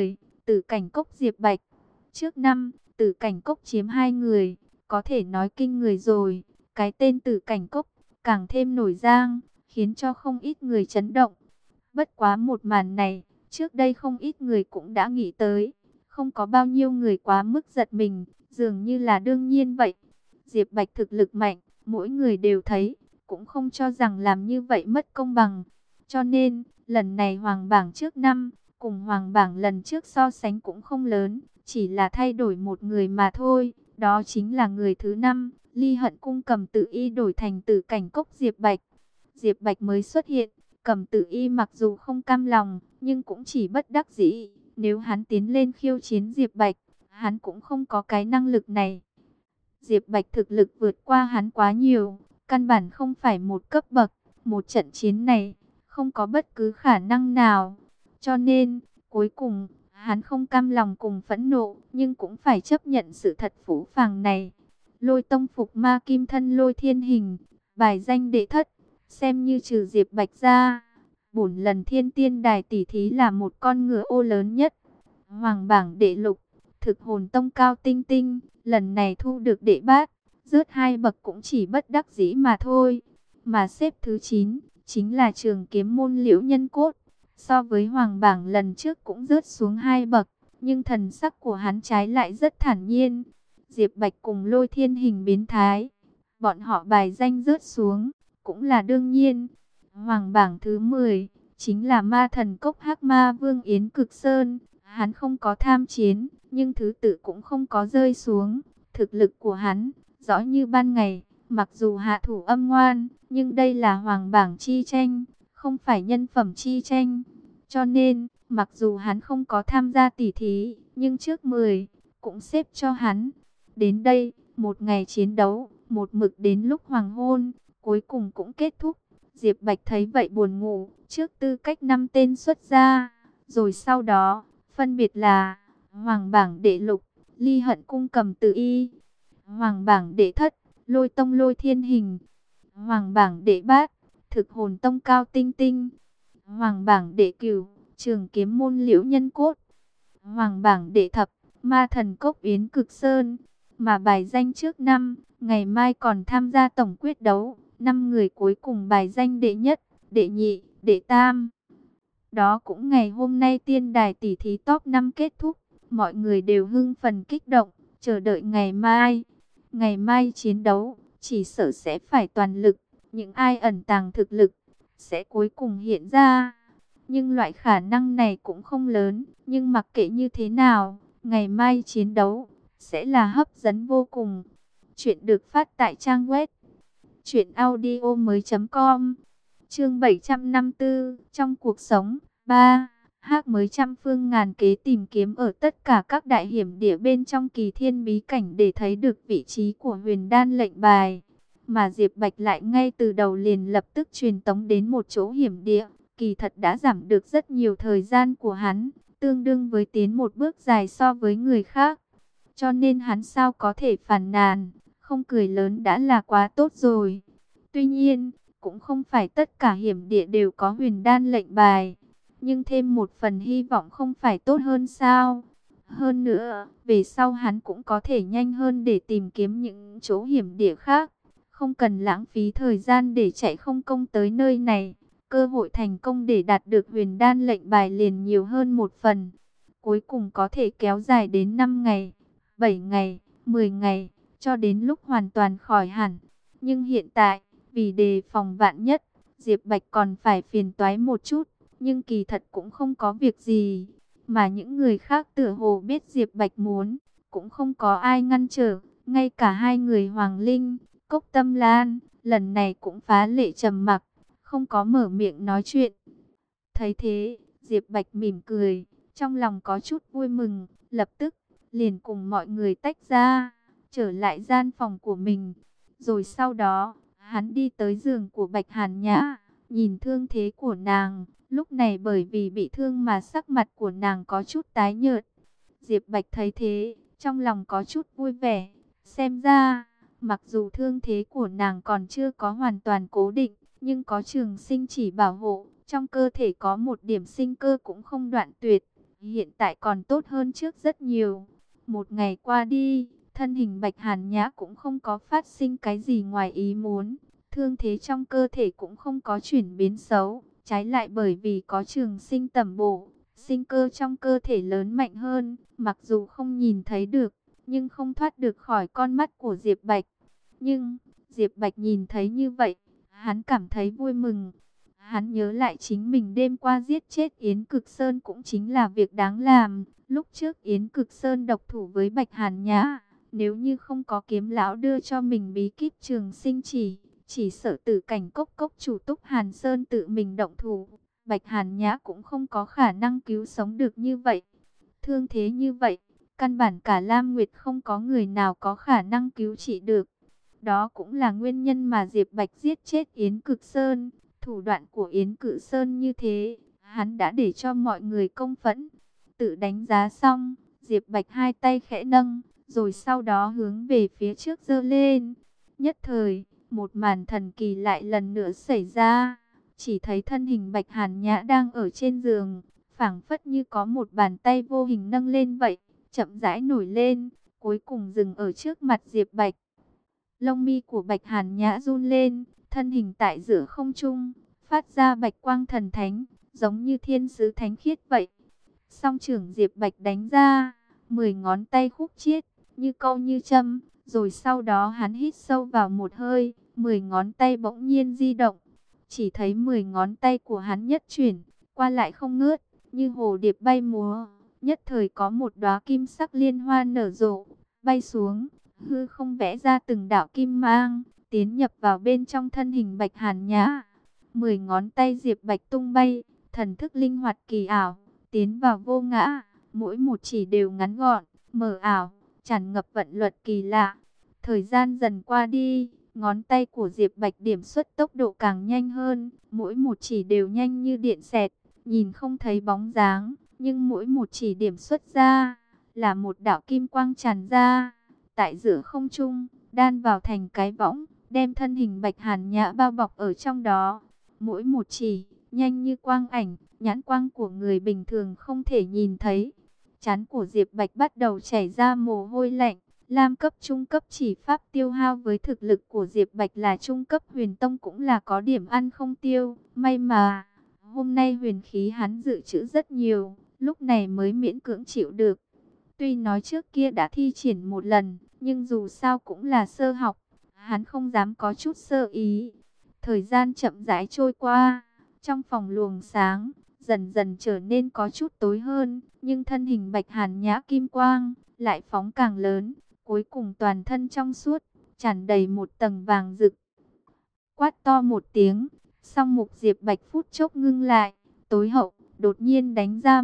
Tử Cảnh Cốc Diệp Bạch. Trước năm, Tử Cảnh Cốc chiếm 2 người, có thể nói kinh người rồi. Cái tên Tử Cảnh Cốc càng thêm nổi giang, khiến cho không ít người chấn động. Bất quá một màn này, trước đây không ít người cũng đã nghĩ tới. Không có bao nhiêu người quá mức giật mình, dường như là đương nhiên vậy. Diệp Bạch thực lực mạnh, mỗi người đều thấy, cũng không cho rằng làm như vậy mất công bằng. Cho nên, lần này hoàng bảng trước năm, cùng hoàng bảng lần trước so sánh cũng không lớn, chỉ là thay đổi một người mà thôi. Đó chính là người thứ 5, Ly Hận Cung Cầm Tử Y đổi thành Tử Cảnh Cốc Diệp Bạch. Diệp Bạch mới xuất hiện, Cầm Tử Y mặc dù không cam lòng, nhưng cũng chỉ bất đắc dĩ. Nếu hắn tiến lên khiêu chiến Diệp Bạch, hắn cũng không có cái năng lực này. Diệp Bạch thực lực vượt qua hắn quá nhiều, căn bản không phải một cấp bậc. Một trận chiến này, không có bất cứ khả năng nào. Cho nên, cuối cùng, hắn không cam lòng cùng phẫn nộ, nhưng cũng phải chấp nhận sự thật phũ phàng này. Lôi Tông phục ma kim thân Lôi Thiên Hình, bài danh đệ thất, xem như trừ Diệp Bạch ra. Bổn lần thiên tiên đài tỷ thí là một con ngựa ô lớn nhất. Hoàng bảng đệ lục, Thực Hồn Tông Cao Tinh Tinh, lần này thu được đệ bát, rớt 2 bậc cũng chỉ bất đắc dĩ mà thôi. Mà xếp thứ 9, chính là Trường Kiếm Môn Liễu Nhân Cốt. So với hoàng bảng lần trước cũng rớt xuống 2 bậc, nhưng thần sắc của hắn trái lại rất thản nhiên. Diệp Bạch cùng Lôi Thiên Hình biến thái, bọn họ bài danh rớt xuống, cũng là đương nhiên. Hoàng bảng thứ 10, chính là Ma Thần Cốc Hắc Ma Vương Yến Cực Sơn. Hắn không có tham chiến, nhưng thứ tự cũng không có rơi xuống. Thực lực của hắn, rõ như ban ngày, mặc dù hạ thủ âm ngoan, nhưng đây là hoàng bảng chi tranh, không phải nhân phẩm chi tranh. Cho nên, mặc dù hắn không có tham gia tỷ thí, nhưng trước 10, cũng xếp cho hắn. Đến đây, một ngày chiến đấu, một mực đến lúc hoàng hôn, cuối cùng cũng kết thúc. Diệp Bạch thấy vậy buồn ngủ, trước tư cách 5 tên xuất ra. Rồi sau đó, phân biệt là hoàng bảng đệ lục, Ly Hận Cung Cầm Tử Y. Hoàng bảng đệ thất, Lôi Tông Lôi Thiên Hình. Hoàng bảng đệ bát, Thực Hồn Tông Cao Tinh Tinh. Hoàng bảng đệ cửu, Trường Kiếm Môn Liễu Nhân Cốt. Hoàng bảng đệ thập, Ma Thần Cốc Yến Cực Sơn. Mà bài danh trước năm, ngày mai còn tham gia tổng quyết đấu. 5 người cuối cùng bài danh đệ nhất, đệ nhị, đệ tam. Đó cũng ngày hôm nay tiên đài tỷ thí top 5 kết thúc. Mọi người đều hưng phấn kích động, chờ đợi ngày mai. Ngày mai chiến đấu, chỉ sợ sẽ phải toàn lực. Những ai ẩn tàng thực lực, sẽ cuối cùng hiện ra. Nhưng loại khả năng này cũng không lớn. Nhưng mặc kệ như thế nào, ngày mai chiến đấu, sẽ là hấp dẫn vô cùng. Chuyện được phát tại trang web truyệnaudiomoi.com. Chương 754, trong cuộc sống 3. Hắc mới trăm phương ngàn kế tìm kiếm ở tất cả các đại hiểm địa bên trong Kỳ Thiên bí cảnh để thấy được vị trí của Huyền Đan lệnh bài. Mà Diệp Bạch lại ngay từ đầu liền lập tức truyền tống đến một chỗ hiểm địa. Kỳ thật đã giảm được rất nhiều thời gian của hắn, tương đương với tiến một bước dài so với người khác. Cho nên hắn sao có thể phàn nàn, không cười lớn đã là quá tốt rồi. Tuy nhiên, cũng không phải tất cả hiểm địa đều có Huyền Đan lệnh bài. Nhưng thêm một phần hy vọng không phải tốt hơn sao? Hơn nữa, về sau hắn cũng có thể nhanh hơn để tìm kiếm những chỗ hiểm địa khác. Không cần lãng phí thời gian để chạy không công tới nơi này. Cơ hội thành công để đạt được Huyền Đan lệnh bài liền nhiều hơn một phần. Cuối cùng có thể kéo dài đến 5 ngày, 7 ngày, 10 ngày, cho đến lúc hoàn toàn khỏi hẳn. Nhưng hiện tại, vì đề phòng vạn nhất, Diệp Bạch còn phải phiền toái một chút. Nhưng kỳ thật cũng không có việc gì. Mà những người khác tựa hồ biết Diệp Bạch muốn, cũng không có ai ngăn trở. Ngay cả 2 người Hoàng Linh, Cốc Tâm Lan, lần này cũng phá lệ trầm mặc, không có mở miệng nói chuyện. Thấy thế, Diệp Bạch mỉm cười, trong lòng có chút vui mừng, lập tức liền cùng mọi người tách ra, trở lại gian phòng của mình. Rồi sau đó, hắn đi tới giường của Bạch Hàn Nhã, nhìn thương thế của nàng. Lúc này bởi vì bị thương mà sắc mặt của nàng có chút tái nhợt. Diệp Bạch thấy thế, trong lòng có chút vui vẻ. Xem ra, mặc dù thương thế của nàng còn chưa có hoàn toàn cố định, nhưng có trường sinh chỉ bảo hộ, trong cơ thể có một điểm sinh cơ cũng không đoạn tuyệt. hiện tại còn tốt hơn trước rất nhiều. Một ngày qua đi, thân hình Bạch Hàn Nhã cũng không có phát sinh cái gì ngoài ý muốn. Thương thế trong cơ thể cũng không có chuyển biến xấu. Trái lại bởi vì có trường sinh tẩm bổ, sinh cơ trong cơ thể lớn mạnh hơn. Mặc dù không nhìn thấy được, nhưng không thoát được khỏi con mắt của Diệp Bạch. Nhưng, Diệp Bạch nhìn thấy như vậy, hắn cảm thấy vui mừng. Hắn nhớ lại chính mình đêm qua giết chết Yến Cực Sơn cũng chính là việc đáng làm. Lúc trước Yến Cực Sơn độc thủ với Bạch Hàn Nhã, nếu như không có Kiếm lão đưa cho mình bí kíp trường sinh chỉ sợ Tử Cảnh Cốc cốc chủ Túc Hàn Sơn tự mình động thủ, Bạch Hàn Nhã cũng không có khả năng cứu sống được như vậy. Thương thế như vậy, căn bản cả Lam Nguyệt không có người nào có khả năng cứu trị được. Đó cũng là nguyên nhân mà Diệp Bạch giết chết Yến Cực Sơn. Thủ đoạn của Yến Cự Sơn như thế, hắn đã để cho mọi người công phẫn. Tự đánh giá xong, Diệp Bạch hai tay khẽ nâng, rồi sau đó hướng về phía trước giơ lên. Nhất thời, một màn thần kỳ lại lần nữa xảy ra. Chỉ thấy thân hình Bạch Hàn Nhã đang ở trên giường, phảng phất như có một bàn tay vô hình nâng lên vậy, chậm rãi nổi lên, cuối cùng dừng ở trước mặt Diệp Bạch. Lông mi của Bạch Hàn Nhã run lên, thân hình tại giữa không trung, phát ra bạch quang thần thánh, giống như thiên sứ thánh khiết vậy. Song trưởng Diệp Bạch đánh ra, 10 ngón tay khúc chiết, như câu như châm, rồi sau đó hắn hít sâu vào một hơi, 10 ngón tay bỗng nhiên di động. Chỉ thấy 10 ngón tay của hắn nhất chuyển, qua lại không ngớt, như hồ điệp bay múa. Nhất thời có một đóa kim sắc liên hoa nở rộ, bay xuống, hư không vẽ ra từng đạo kim mang, tiến nhập vào bên trong thân hình Bạch Hàn Nhã. 10 ngón tay Diệp Bạch tung bay, thần thức linh hoạt kỳ ảo, tiến vào vô ngã, mỗi một chỉ đều ngắn gọn, mờ ảo, tràn ngập vận luật kỳ lạ. Thời gian dần qua đi, ngón tay của Diệp Bạch điểm xuất tốc độ càng nhanh hơn, mỗi một chỉ đều nhanh như điện xẹt, nhìn không thấy bóng dáng, nhưng mỗi một chỉ điểm xuất ra là một đạo kim quang tràn ra, tại giữa không trung, đan vào thành cái võng, đem thân hình Bạch Hàn Nhã bao bọc ở trong đó. Mỗi một chỉ, nhanh như quang ảnh, nhãn quang của người bình thường không thể nhìn thấy. Trán của Diệp Bạch bắt đầu chảy ra mồ hôi lạnh. Lam cấp trung cấp chỉ pháp tiêu hao với thực lực của Diệp Bạch là trung cấp huyền tông cũng là có điểm ăn không tiêu. May mà, hôm nay huyền khí hắn dự trữ rất nhiều, lúc này mới miễn cưỡng chịu được. Tuy nói trước kia đã thi triển một lần, nhưng dù sao cũng là sơ học, hắn không dám có chút sơ ý. Thời gian chậm rãi trôi qua, trong phòng luồng sáng, dần dần trở nên có chút tối hơn, nhưng thân hình Bạch Hàn Nhã kim quang lại phóng càng lớn, cuối cùng toàn thân trong suốt, tràn đầy một tầng vàng rực. Quát to một tiếng, song mục Diệp Bạch phút chốc ngưng lại, tối hậu, đột nhiên đánh ra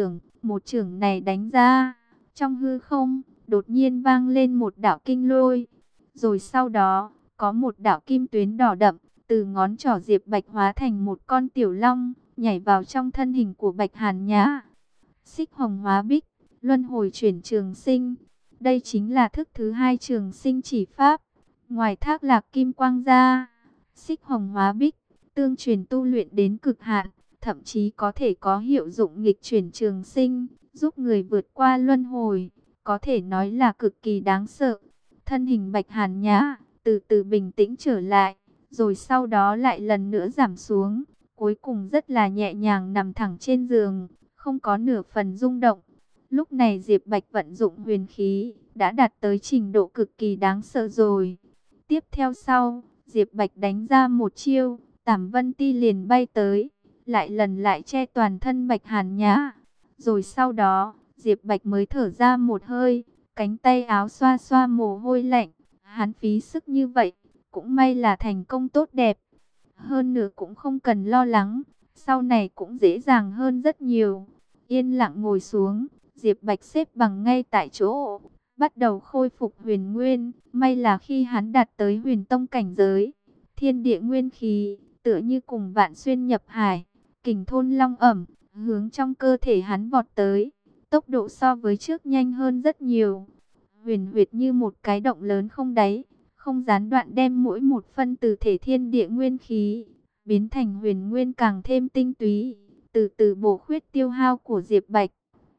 một chưởng này đánh ra, trong hư không, đột nhiên vang lên một đạo kinh lôi, rồi sau đó, có một đạo kim tuyến đỏ đậm, từ ngón trỏ Diệp Bạch hóa thành một con tiểu long, nhảy vào trong thân hình của Bạch Hàn Nhã. Xích hồng hóa bích, luân hồi chuyển trường sinh. Đây chính là thức thứ hai trường sinh chỉ pháp. Ngoài thác lạc kim quang ra, xích hồng hóa bích, tương truyền tu luyện đến cực hạn, thậm chí có thể có hiệu dụng nghịch chuyển trường sinh, giúp người vượt qua luân hồi, có thể nói là cực kỳ đáng sợ. Thân hình Bạch Hàn Nhã từ từ bình tĩnh trở lại, rồi sau đó lại lần nữa giảm xuống, cuối cùng rất là nhẹ nhàng nằm thẳng trên giường, không có nửa phần rung động. Lúc này Diệp Bạch vận dụng huyền khí, đã đạt tới trình độ cực kỳ đáng sợ rồi. Tiếp theo sau, Diệp Bạch đánh ra một chiêu, Tảm Vân Ti liền bay tới, lại lần lại che toàn thân Bạch Hàn Nhã. Rồi sau đó, Diệp Bạch mới thở ra một hơi, cánh tay áo xoa xoa mồ hôi lạnh. Hắn phí sức như vậy, cũng may là thành công tốt đẹp. Hơn nữa cũng không cần lo lắng, sau này cũng dễ dàng hơn rất nhiều. Yên lặng ngồi xuống, Diệp Bạch xếp bằng ngay tại chỗ, bắt đầu khôi phục huyền nguyên. May là khi hắn đạt tới huyền tông cảnh giới, thiên địa nguyên khí, tựa như cùng vạn xuyên nhập hải, kình thôn long ẩm, hướng trong cơ thể hắn vọt tới. Tốc độ so với trước nhanh hơn rất nhiều. Huyền huyệt như một cái động lớn không đáy, không gián đoạn đem mỗi một phân từ thể thiên địa nguyên khí, biến thành huyền nguyên càng thêm tinh túy, từ từ bổ khuyết tiêu hao của Diệp Bạch.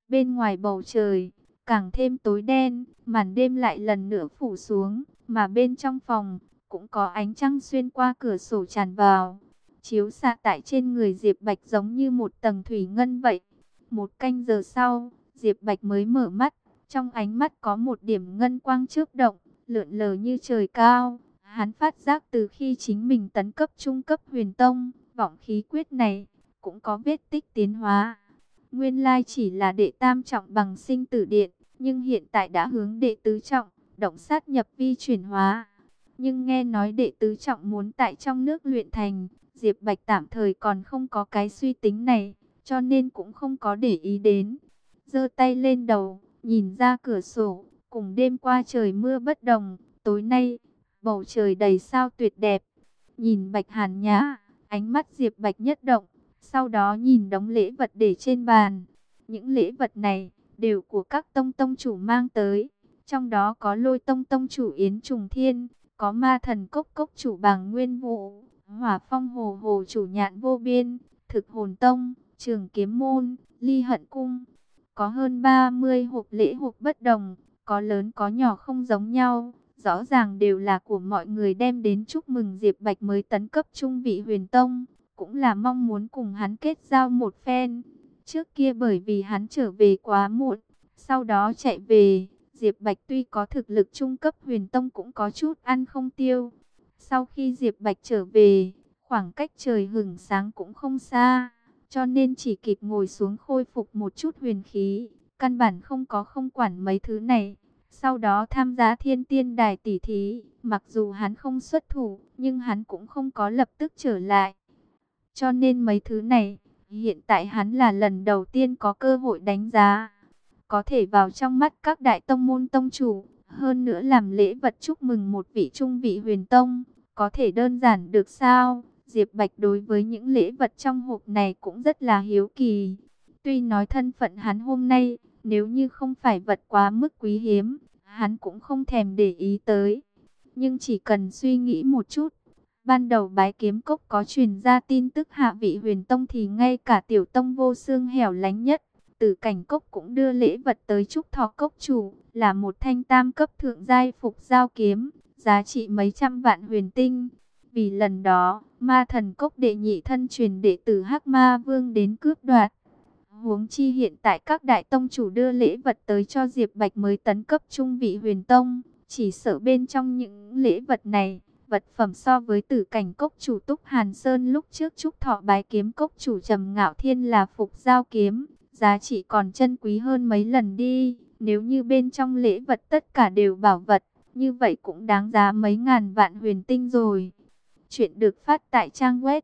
Bên ngoài bầu trời càng thêm tối đen, màn đêm lại lần nữa phủ xuống, mà bên trong phòng cũng có ánh trăng xuyên qua cửa sổ tràn vào, chiếu xạ tại trên người Diệp Bạch giống như một tầng thủy ngân vậy. Một canh giờ sau, Diệp Bạch mới mở mắt, trong ánh mắt có một điểm ngân quang chớp động, lượn lờ như trời cao. Hắn phát giác từ khi chính mình tấn cấp trung cấp huyền tông, vọng khí quyết này cũng có vết tích tiến hóa. Nguyên lai chỉ là đệ tam trọng bằng sinh tử điện, nhưng hiện tại đã hướng đệ tứ trọng, động sát nhập vi chuyển hóa. Nhưng nghe nói đệ tứ trọng muốn tại trong nước luyện thành, Diệp Bạch tạm thời còn không có cái suy tính này, cho nên cũng không có để ý đến. Giơ tay lên đầu, nhìn ra cửa sổ, cùng đêm qua trời mưa bất đồng, tối nay bầu trời đầy sao tuyệt đẹp. Nhìn Bạch Hàn Nhã, ánh mắt Diệp Bạch nhất động, sau đó nhìn đống lễ vật để trên bàn. Những lễ vật này đều của các tông tông chủ mang tới, trong đó có Lôi Tông tông chủ Yến Trùng Thiên, có Ma Thần Cốc Cốc chủ Bàng Nguyên Vũ, Hỏa Phong Hồ Hồ chủ Nhạn Vô Biên, Thực Hồn Tông, Trường Kiếm Môn, Ly Hận Cung. Có hơn 30 hộp lễ hộp bất đồng, có lớn có nhỏ không giống nhau, rõ ràng đều là của mọi người đem đến chúc mừng Diệp Bạch mới tấn cấp trung vị huyền tông, cũng là mong muốn cùng hắn kết giao một phen. Trước kia bởi vì hắn trở về quá muộn, sau đó chạy về, Diệp Bạch tuy có thực lực trung cấp huyền tông cũng có chút ăn không tiêu. Sau khi Diệp Bạch trở về, khoảng cách trời hửng sáng cũng không xa, cho nên chỉ kịp ngồi xuống khôi phục một chút huyền khí, căn bản không quản mấy thứ này. Sau đó tham gia Thiên Tiên Đài tỷ thí, mặc dù hắn không xuất thủ, nhưng hắn cũng không có lập tức trở lại. Cho nên mấy thứ này, hiện tại hắn là lần đầu tiên có cơ hội đánh giá. Có thể vào trong mắt các đại tông môn tông chủ, hơn nữa làm lễ vật chúc mừng một vị trung vị huyền tông, có thể đơn giản được sao? Diệp Bạch đối với những lễ vật trong hộp này cũng rất là hiếu kỳ. Tuy nói thân phận hắn hôm nay, nếu như không phải vật quá mức quý hiếm, hắn cũng không thèm để ý tới. Nhưng chỉ cần suy nghĩ một chút, ban đầu Bái Kiếm Cốc có truyền ra tin tức hạ vị huyền tông thì ngay cả tiểu tông vô xương hẻo lánh nhất, Tử Cảnh Cốc cũng đưa lễ vật tới chúc thọ cốc chủ, là một thanh tam cấp thượng giai phục giao kiếm, giá trị mấy trăm vạn huyền tinh. Vì lần đó, Ma Thần Cốc đệ nhị thân truyền đệ tử Hắc Ma Vương đến cướp đoạt. Huống chi hiện tại các đại tông chủ đưa lễ vật tới cho Diệp Bạch mới tấn cấp trung vị huyền tông, chỉ sợ bên trong những lễ vật này, vật phẩm so với Tử Cảnh Cốc chủ Túc Hàn Sơn lúc trước chúc thọ Bái Kiếm Cốc chủ Trầm Ngạo Thiên là phục giao kiếm, giá trị còn chân quý hơn mấy lần đi. Nếu như bên trong lễ vật tất cả đều bảo vật, như vậy cũng đáng giá mấy ngàn vạn huyền tinh rồi. Chuyện được phát tại trang web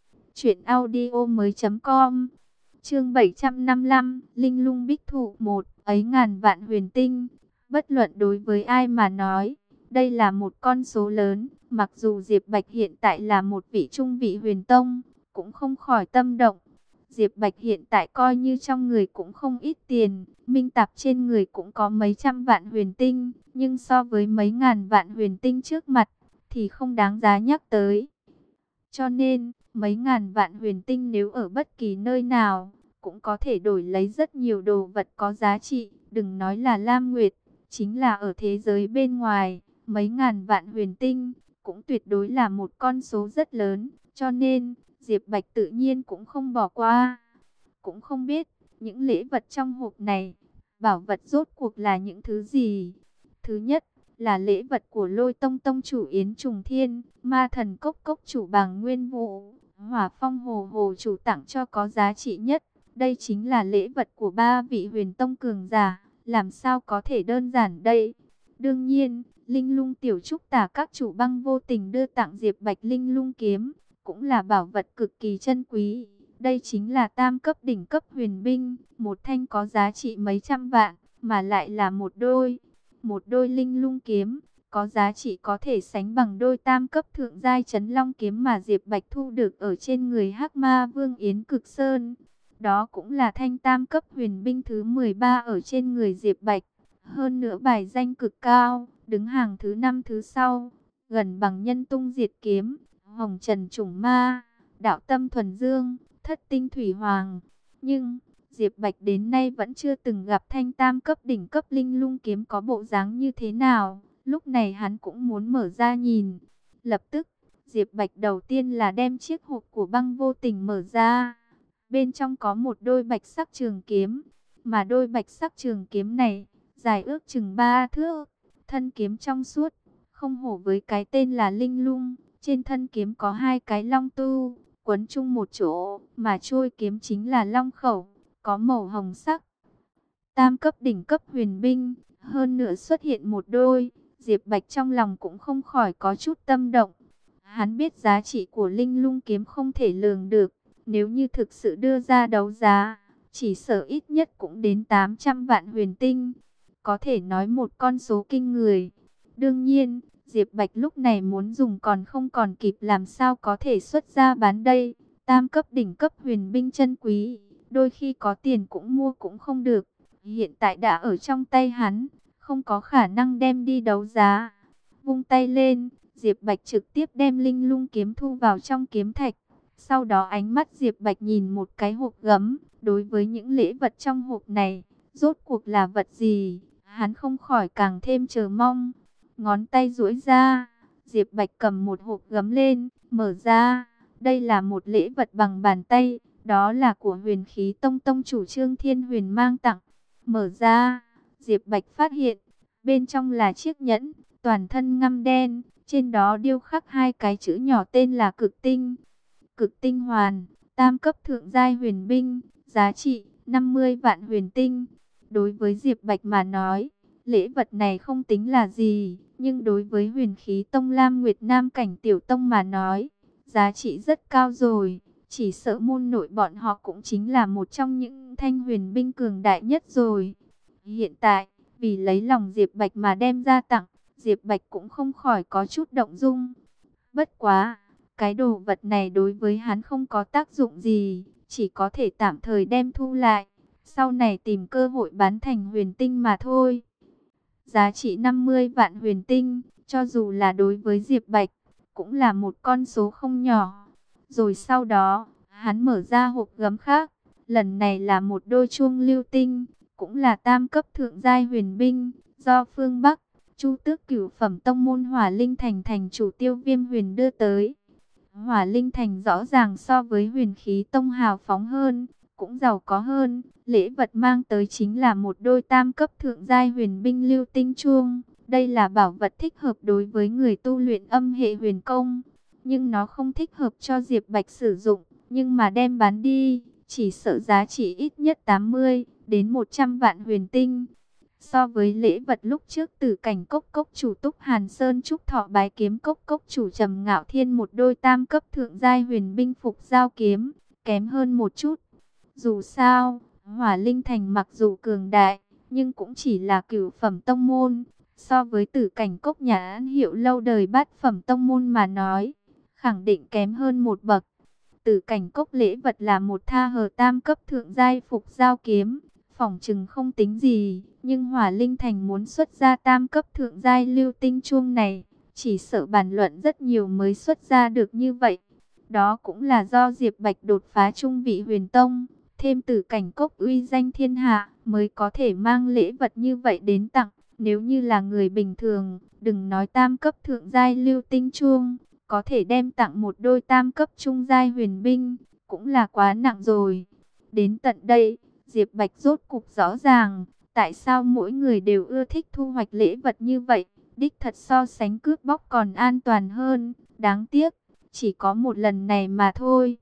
truyệnaudiomoi.com. Chương 755, Linh Lung Bích Thụ 1, ấy ngàn vạn huyền tinh. Bất luận đối với ai mà nói, đây là một con số lớn, mặc dù Diệp Bạch hiện tại là một vị trung vị huyền tông, cũng không khỏi tâm động. Diệp Bạch hiện tại coi như trong người cũng không ít tiền, minh tạp trên người cũng có mấy trăm vạn huyền tinh, nhưng so với mấy ngàn vạn huyền tinh trước mặt, thì không đáng giá nhắc tới. Cho nên, mấy ngàn vạn huyền tinh nếu ở bất kỳ nơi nào, cũng có thể đổi lấy rất nhiều đồ vật có giá trị, đừng nói là Lam Nguyệt, chính là ở thế giới bên ngoài, mấy ngàn vạn huyền tinh, cũng tuyệt đối là một con số rất lớn, cho nên, Diệp Bạch tự nhiên cũng không bỏ qua. Cũng không biết, những lễ vật trong hộp này, bảo vật rốt cuộc là những thứ gì. Thứ nhất, là lễ vật của Lôi Tông tông chủ Yến Trùng Thiên, Ma Thần Cốc Cốc chủ Bàng Nguyên Vũ, Hỏa Phong Hồ Hồ chủ tặng cho có giá trị nhất. Đây chính là lễ vật của ba vị huyền tông cường giả, làm sao có thể đơn giản đây. Đương nhiên, Linh Lung tiểu trúc tả các chủ băng vô tình đưa tặng Diệp Bạch Linh Lung kiếm, cũng là bảo vật cực kỳ chân quý. Đây chính là tam cấp đỉnh cấp huyền binh, một thanh có giá trị mấy trăm vạn, mà lại là một đôi. Một đôi linh lung kiếm, có giá trị có thể sánh bằng đôi tam cấp thượng giai Chấn Long kiếm mà Diệp Bạch thu được ở trên người Hắc Ma Vương Yến Cực Sơn. Đó cũng là thanh tam cấp huyền binh thứ 13 ở trên người Diệp Bạch. Hơn nữa bài danh cực cao, đứng hàng thứ 5 thứ sau, gần bằng Nhân Tung Diệt Kiếm, Hồng Trần Chủng Ma, Đạo Tâm Thuần Dương, Thất Tinh Thủy Hoàng. Nhưng, Diệp Bạch đến nay vẫn chưa từng gặp thanh tam cấp đỉnh cấp linh lung kiếm có bộ dáng như thế nào. Lúc này hắn cũng muốn mở ra nhìn. Lập tức, Diệp Bạch đầu tiên là đem chiếc hộp của Băng Vô Tình mở ra. Bên trong có một đôi bạch sắc trường kiếm. Mà đôi bạch sắc trường kiếm này, dài ước chừng 3 thước. Thân kiếm trong suốt, không hổ với cái tên là linh lung. Trên thân kiếm có 2 cái long tu, quấn chung một chỗ. Mà trôi kiếm chính là long khẩu, có màu hồng sắc. Tam cấp đỉnh cấp huyền binh, hơn nữa xuất hiện một đôi. Diệp Bạch trong lòng cũng không khỏi có chút tâm động. Hắn biết giá trị của linh lung kiếm không thể lường được. Nếu như thực sự đưa ra đấu giá, chỉ sợ ít nhất cũng đến 800 vạn huyền tinh. Có thể nói một con số kinh người. Đương nhiên, Diệp Bạch lúc này muốn dùng còn không còn kịp, làm sao có thể xuất ra bán đây. Tam cấp đỉnh cấp huyền binh chân quý, đôi khi có tiền cũng mua cũng không được. Hiện tại đã ở trong tay hắn, không có khả năng đem đi đấu giá. Vung tay lên, Diệp Bạch trực tiếp đem linh lung kiếm thu vào trong kiếm thạch. Sau đó ánh mắt Diệp Bạch nhìn một cái hộp gấm. Đối với những lễ vật trong hộp này, rốt cuộc là vật gì, hắn không khỏi càng thêm chờ mong. Ngón tay duỗi ra, Diệp Bạch cầm một hộp gấm lên, mở ra. Đây là một lễ vật bằng bàn tay, đó là của Huyền Khí Tông tông chủ Trương Thiên Huyền mang tặng. Mở ra, Diệp Bạch phát hiện, bên trong là chiếc nhẫn, toàn thân ngăm đen, trên đó điêu khắc 2 cái chữ nhỏ tên là Cực Tinh. Cực Tinh hoàn, tam cấp thượng giai huyền binh, giá trị 50 vạn huyền tinh. Đối với Diệp Bạch mà nói, lễ vật này không tính là gì, nhưng đối với Huyền Khí Tông Lam Nguyệt Nam cảnh tiểu tông mà nói, giá trị rất cao rồi. Chỉ sợ môn nội bọn họ cũng chính là một trong những thanh huyền binh cường đại nhất rồi. Hiện tại, vì lấy lòng Diệp Bạch mà đem ra tặng, Diệp Bạch cũng không khỏi có chút động dung. Bất quá, cái đồ vật này đối với hắn không có tác dụng gì, chỉ có thể tạm thời đem thu lại, sau này tìm cơ hội bán thành huyền tinh mà thôi. Giá trị 50 vạn huyền tinh, cho dù là đối với Diệp Bạch, cũng là một con số không nhỏ. Rồi sau đó, hắn mở ra hộp gấm khác, lần này là một đôi chuông lưu tinh, cũng là tam cấp thượng giai huyền binh, do phương Bắc, Chu Tước Cửu phẩm tông môn Hỏa Linh Thành thành chủ Tiêu Viêm Huyền đưa tới. Hỏa Linh Thành rõ ràng so với Huyền Khí Tông hào phóng hơn, cũng giàu có hơn. Lễ vật mang tới chính là một đôi tam cấp thượng giai huyền binh lưu tinh chuông. Đây là bảo vật thích hợp đối với người tu luyện âm hệ huyền công, nhưng nó không thích hợp cho Diệp Bạch sử dụng. Nhưng mà đem bán đi, chỉ sợ giá trị ít nhất 80 đến 100 vạn huyền tinh. So với lễ vật lúc trước từ cảnh cốc cốc chủ Túc Hàn Sơn trúc thọ bái kiếm cốc cốc chủ Trầm Ngạo Thiên một đôi tam cấp thượng giai huyền binh phục giao kiếm, kém hơn một chút. Dù sao, Hỏa Linh Thành mặc dù cường đại, nhưng cũng chỉ là cửu phẩm tông môn. So với tử cảnh cốc nhà An Hiệu lâu đời bát phẩm tông môn mà nói, khẳng định kém hơn một bậc. Tử cảnh cốc lễ vật là một tha hờ tam cấp thượng giai phục giao kiếm, phỏng chừng không tính gì, nhưng Hỏa Linh Thành muốn xuất ra tam cấp thượng giai lưu tinh chuông này, chỉ sợ bàn luận rất nhiều mới xuất ra được như vậy. Đó cũng là do Diệp Bạch đột phá trung vị huyền tông, thêm tử cảnh cốc uy danh thiên hạ, mới có thể mang lễ vật như vậy đến tặng. Nếu như là người bình thường, đừng nói tam cấp thượng giai lưu tinh chuông, có thể đem tặng một đôi tam cấp trung giai huyền binh, cũng là quá nặng rồi. Đến tận đây, Diệp Bạch rốt cục rõ ràng, tại sao mỗi người đều ưa thích thu hoạch lễ vật như vậy. Đích thật so sánh cướp bóc còn an toàn hơn. Đáng tiếc, chỉ có một lần này mà thôi.